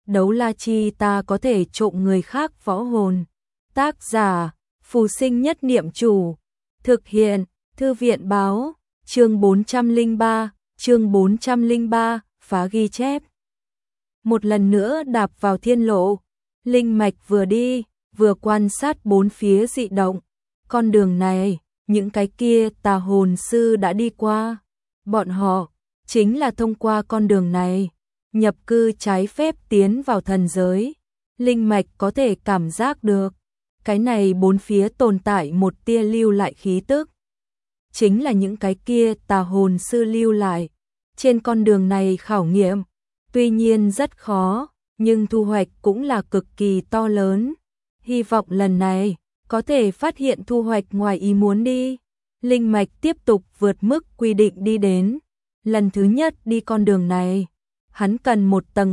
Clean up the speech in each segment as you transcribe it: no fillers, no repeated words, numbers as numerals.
đấu la chi ta có thể trộm người khác võ hồn. Tác giả, Phù Sinh Nhất Niệm Chủ. Thực hiện, Thư viện báo, chương 403, phá ghi chép. Một lần nữa đạp vào thiên lộ, linh mạch vừa đi, vừa quan sát bốn phía dị động. Con đường này, những cái kia tà hồn sư đã đi qua. Bọn họ, chính là thông qua con đường này, nhập cư trái phép tiến vào thần giới. Linh mạch có thể cảm giác được, cái này bốn phía tồn tại một tia lưu lại khí tức. Chính là những cái kia tà hồn sư lưu lại. Trên con đường này khảo nghiệm, tuy nhiên rất khó, nhưng thu hoạch cũng là cực kỳ to lớn. Hy vọng lần này, có thể phát hiện thu hoạch ngoài ý muốn đi. Linh mạch tiếp tục vượt mức quy định đi đến. Lần thứ nhất đi con đường này, hắn cần một tầng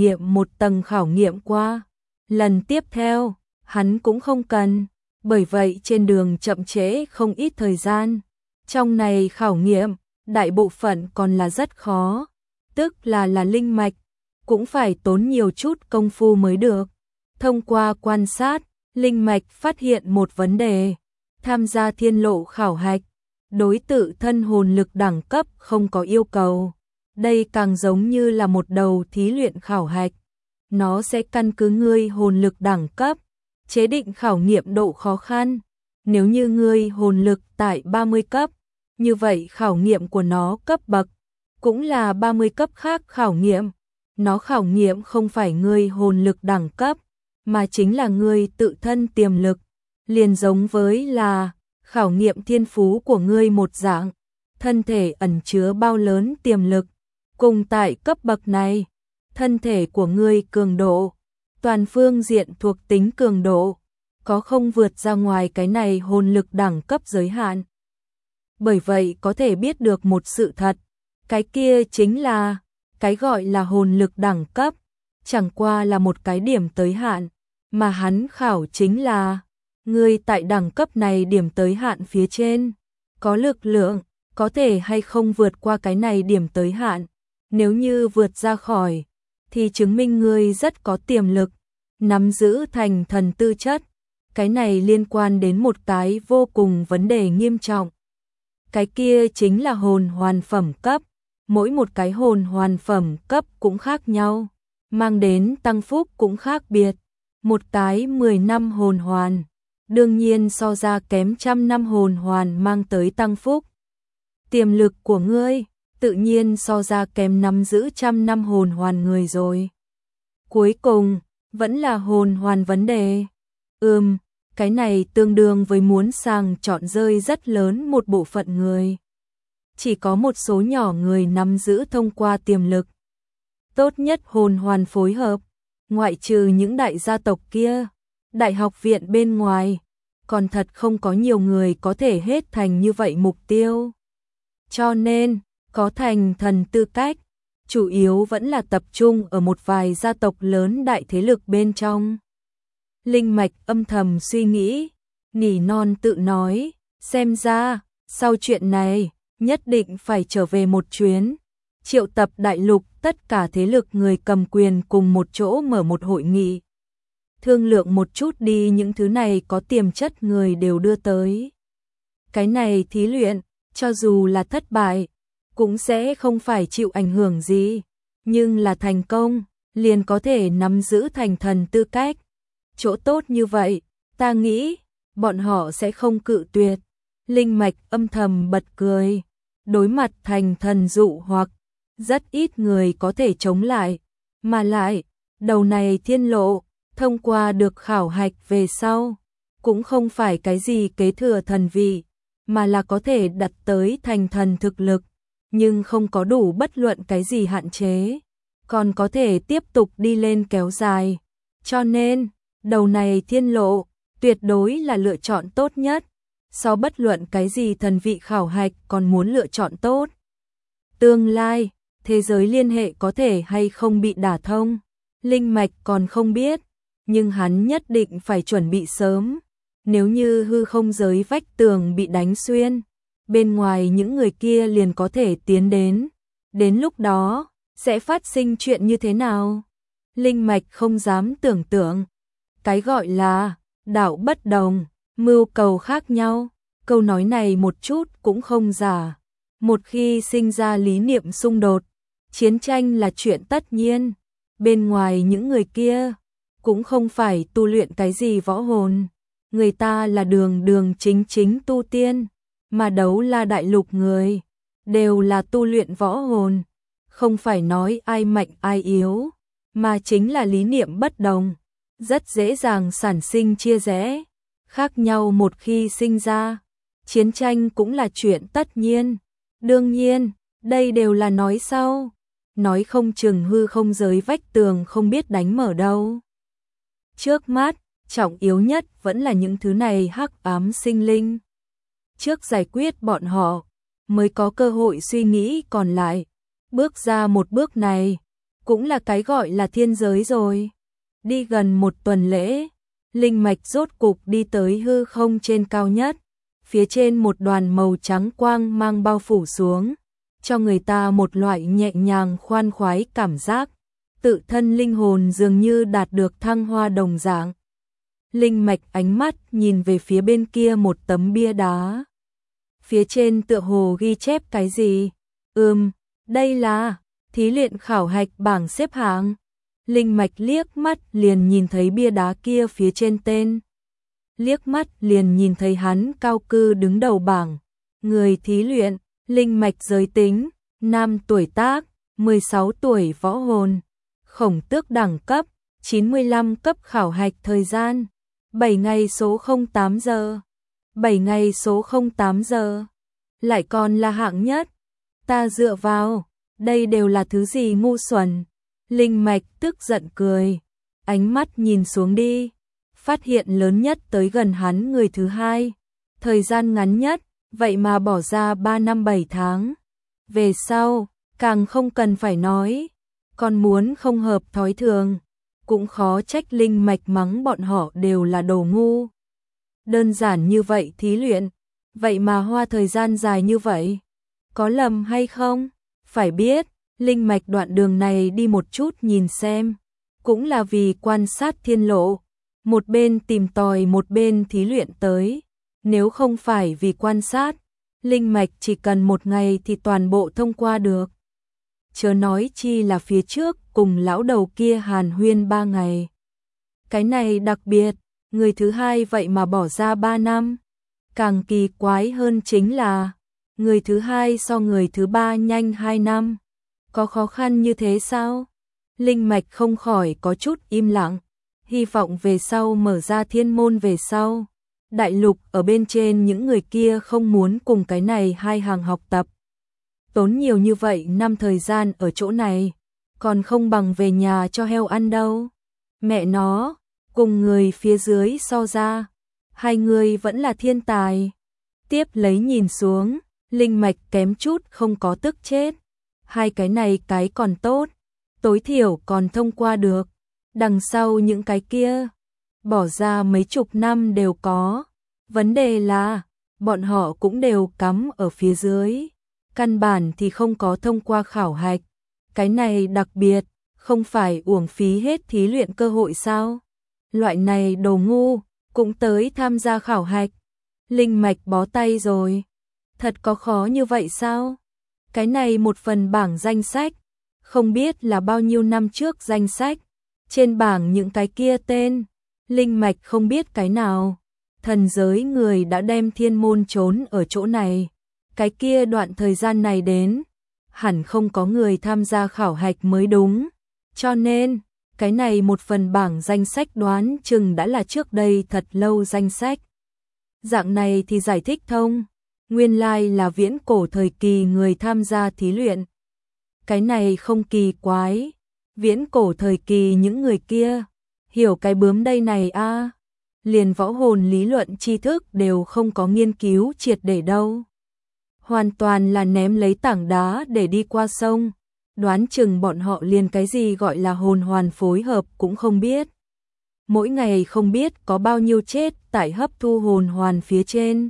khảo nghiệm qua. Lần tiếp theo, hắn cũng không cần, bởi vậy trên đường chậm trễ không ít thời gian. Trong này khảo nghiệm, đại bộ phận còn là rất khó, tức là linh mạch, cũng phải tốn nhiều chút công phu mới được. Thông qua quan sát, linh mạch phát hiện một vấn đề. Tham gia thiên lộ khảo hạch, đối tự thân hồn lực đẳng cấp không có yêu cầu. Đây càng giống như là một đầu thí luyện khảo hạch. Nó sẽ căn cứ ngươi hồn lực đẳng cấp, chế định khảo nghiệm độ khó khăn. Nếu như ngươi hồn lực tại 30 cấp, như vậy khảo nghiệm của nó cấp bậc cũng là 30 cấp khác khảo nghiệm. Nó khảo nghiệm không phải ngươi hồn lực đẳng cấp, mà chính là ngươi tự thân tiềm lực, liền giống với là khảo nghiệm thiên phú của ngươi một dạng, thân thể ẩn chứa bao lớn tiềm lực. Cùng tại cấp bậc này, thân thể của ngươi cường độ, toàn phương diện thuộc tính cường độ, có không vượt ra ngoài cái này hồn lực đẳng cấp giới hạn. Bởi vậy có thể biết được một sự thật, cái kia chính là, cái gọi là hồn lực đẳng cấp, chẳng qua là một cái điểm tới hạn, mà hắn khảo chính là, ngươi tại đẳng cấp này điểm tới hạn phía trên, có lực lượng, có thể hay không vượt qua cái này điểm tới hạn. Nếu như vượt ra khỏi, thì chứng minh ngươi rất có tiềm lực, nắm giữ thành thần tư chất. Cái này liên quan đến một cái vô cùng vấn đề nghiêm trọng. Cái kia chính là hồn hoàn phẩm cấp. Mỗi một cái hồn hoàn phẩm cấp cũng khác nhau, mang đến tăng phúc cũng khác biệt. Một cái 10 năm hồn hoàn, đương nhiên so ra kém 100 năm hồn hoàn mang tới tăng phúc. Tiềm lực của ngươi, tự nhiên so ra kém nắm giữ 100 năm hồn hoàn người rồi. Cuối cùng, vẫn là hồn hoàn vấn đề. Cái này tương đương với muốn sàng chọn rơi rất lớn một bộ phận người. Chỉ có một số nhỏ người nắm giữ thông qua tiềm lực. Tốt nhất hồn hoàn phối hợp, ngoại trừ những đại gia tộc kia, đại học viện bên ngoài, còn thật không có nhiều người có thể hết thành như vậy mục tiêu. Cho nên, có thành thần tư cách, chủ yếu vẫn là tập trung ở một vài gia tộc lớn đại thế lực bên trong. Linh mạch âm thầm suy nghĩ, nỉ non tự nói, xem ra, sau chuyện này, nhất định phải trở về một chuyến, triệu tập đại lục tất cả thế lực người cầm quyền cùng một chỗ mở một hội nghị. Thương lượng một chút đi, những thứ này có tiềm chất người đều đưa tới. Cái này thí luyện, cho dù là thất bại, cũng sẽ không phải chịu ảnh hưởng gì, nhưng là thành công, liền có thể nắm giữ thành thần tư cách. Chỗ tốt như vậy, ta nghĩ, bọn họ sẽ không cự tuyệt. Linh mạch âm thầm bật cười, đối mặt thành thần dụ hoặc, rất ít người có thể chống lại, mà lại, đầu này thiên lộ, thông qua được khảo hạch về sau, cũng không phải cái gì kế thừa thần vị, mà là có thể đặt tới thành thần thực lực, nhưng không có đủ bất luận cái gì hạn chế, còn có thể tiếp tục đi lên kéo dài. Cho nên, đầu này thiên lộ, tuyệt đối là lựa chọn tốt nhất, so bất luận cái gì thần vị khảo hạch còn muốn lựa chọn tốt. Tương lai, thế giới liên hệ có thể hay không bị đả thông, linh mạch còn không biết, nhưng hắn nhất định phải chuẩn bị sớm. Nếu như hư không giới vách tường bị đánh xuyên, bên ngoài những người kia liền có thể tiến đến. Đến lúc đó, sẽ phát sinh chuyện như thế nào? Linh mạch không dám tưởng tượng. Cái gọi là đạo bất đồng, mưu cầu khác nhau, câu nói này một chút cũng không giả. Một khi sinh ra lý niệm xung đột, chiến tranh là chuyện tất nhiên. Bên ngoài những người kia cũng không phải tu luyện cái gì võ hồn, người ta là đường đường chính chính tu tiên, mà đấu la đại lục người đều là tu luyện võ hồn, không phải nói ai mạnh ai yếu, mà chính là lý niệm bất đồng, rất dễ dàng sản sinh chia rẽ, khác nhau một khi sinh ra, chiến tranh cũng là chuyện tất nhiên. Đương nhiên, đây đều là nói sau, nói không chừng hư không giới vách tường không biết đánh mở đâu. Trước mắt, trọng yếu nhất vẫn là những thứ này hắc ám sinh linh. Trước giải quyết bọn họ, mới có cơ hội suy nghĩ còn lại. Bước ra một bước này, cũng là cái gọi là thiên giới rồi. Đi gần một tuần lễ, linh mạch rốt cục đi tới hư không trên cao nhất. Phía trên một đoàn màu trắng quang mang bao phủ xuống, cho người ta một loại nhẹ nhàng khoan khoái cảm giác. Tự thân linh hồn dường như đạt được thăng hoa đồng dạng. Linh mạch ánh mắt nhìn về phía bên kia một tấm bia đá. Phía trên tựa hồ ghi chép cái gì? Đây là thí luyện khảo hạch bảng xếp hạng. Linh mạch liếc mắt liền nhìn thấy bia đá kia phía trên tên. Liếc mắt liền nhìn thấy hắn cao cư đứng đầu bảng. Người thí luyện, linh mạch giới tính, nam tuổi tác, 16 tuổi võ hồn. Khổng tước đẳng cấp, 95 cấp khảo hạch thời gian, 7 ngày số 08 giờ. 7 ngày số 08 giờ. Lại còn là hạng nhất. Ta dựa vào, đây đều là thứ gì ngu xuẩn. Linh mạch tức giận cười, ánh mắt nhìn xuống đi, phát hiện lớn nhất tới gần hắn người thứ hai. Thời gian ngắn nhất, vậy mà bỏ ra 3 năm 7 tháng. Về sau, càng không cần phải nói, còn muốn không hợp thói thường, cũng khó trách linh mạch mắng bọn họ đều là đồ ngu. Đơn giản như vậy thí luyện, vậy mà hoa thời gian dài như vậy, có lầm hay không? Phải biết, linh mạch đoạn đường này đi một chút nhìn xem, cũng là vì quan sát thiên lộ, một bên tìm tòi một bên thí luyện tới, nếu không phải vì quan sát, linh mạch chỉ cần một ngày thì toàn bộ thông qua được. Chớ nói chi là phía trước cùng lão đầu kia hàn huyên 3 ngày. Cái này đặc biệt, người thứ hai vậy mà bỏ ra 3 năm. Càng kỳ quái hơn chính là, người thứ hai so người thứ ba nhanh 2 năm. Có khó khăn như thế sao? Linh mạch không khỏi có chút im lặng, hy vọng về sau mở ra thiên môn về sau. Đại lục ở bên trên những người kia không muốn cùng cái này hai hàng học tập. Tốn nhiều như vậy năm thời gian ở chỗ này, còn không bằng về nhà cho heo ăn đâu. Mẹ nó, cùng người phía dưới so ra, hai người vẫn là thiên tài. Tiếp lấy nhìn xuống, linh mạch kém chút không có tức chết. Hai cái này cái còn tốt, tối thiểu còn thông qua được. Đằng sau những cái kia, bỏ ra mấy chục năm đều có. Vấn đề là, bọn họ cũng đều cắm ở phía dưới. Căn bản thì không có thông qua khảo hạch. Cái này đặc biệt, không phải uổng phí hết thí luyện cơ hội sao? Loại này đồ ngu, cũng tới tham gia khảo hạch. Linh mạch bó tay rồi. Thật có khó như vậy sao? Cái này một phần bảng danh sách, không biết là bao nhiêu năm trước danh sách. Trên bảng những cái kia tên, linh mạch không biết cái nào. Thần giới người đã đem thiên môn trốn ở chỗ này. Cái kia đoạn thời gian này đến, hẳn không có người tham gia khảo hạch mới đúng. Cho nên, cái này một phần bảng danh sách đoán chừng đã là trước đây thật lâu danh sách. Dạng này thì giải thích thông. Nguyên lai là viễn cổ thời kỳ người tham gia thí luyện. Cái này không kỳ quái. Viễn cổ thời kỳ những người kia, hiểu cái bướm đây này a, liền võ hồn lý luận tri thức đều không có nghiên cứu triệt để đâu. Hoàn toàn là ném lấy tảng đá để đi qua sông. Đoán chừng bọn họ liền cái gì gọi là hồn hoàn phối hợp cũng không biết. Mỗi ngày không biết có bao nhiêu chết tại hấp thu hồn hoàn phía trên.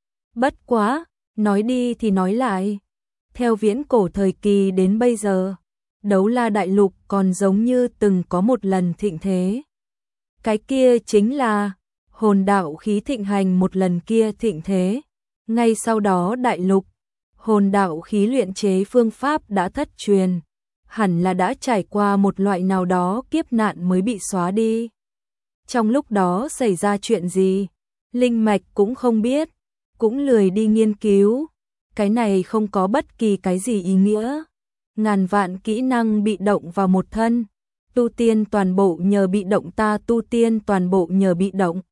Bất quá, nói đi thì nói lại. Theo viễn cổ thời kỳ đến bây giờ, Đấu La Đại Lục còn giống như từng có một lần thịnh thế. Cái kia chính là hồn đạo khí thịnh hành một lần kia thịnh thế. Ngay sau đó Đại Lục, hồn đạo khí luyện chế phương pháp đã thất truyền, hẳn là đã trải qua một loại nào đó kiếp nạn mới bị xóa đi. Trong lúc đó xảy ra chuyện gì, Linh Mạch cũng không biết, cũng lười đi nghiên cứu, cái này không có bất kỳ cái gì ý nghĩa. Ngàn vạn kỹ năng bị động vào một thân, tu tiên toàn bộ nhờ bị động, ta tu tiên toàn bộ nhờ bị động.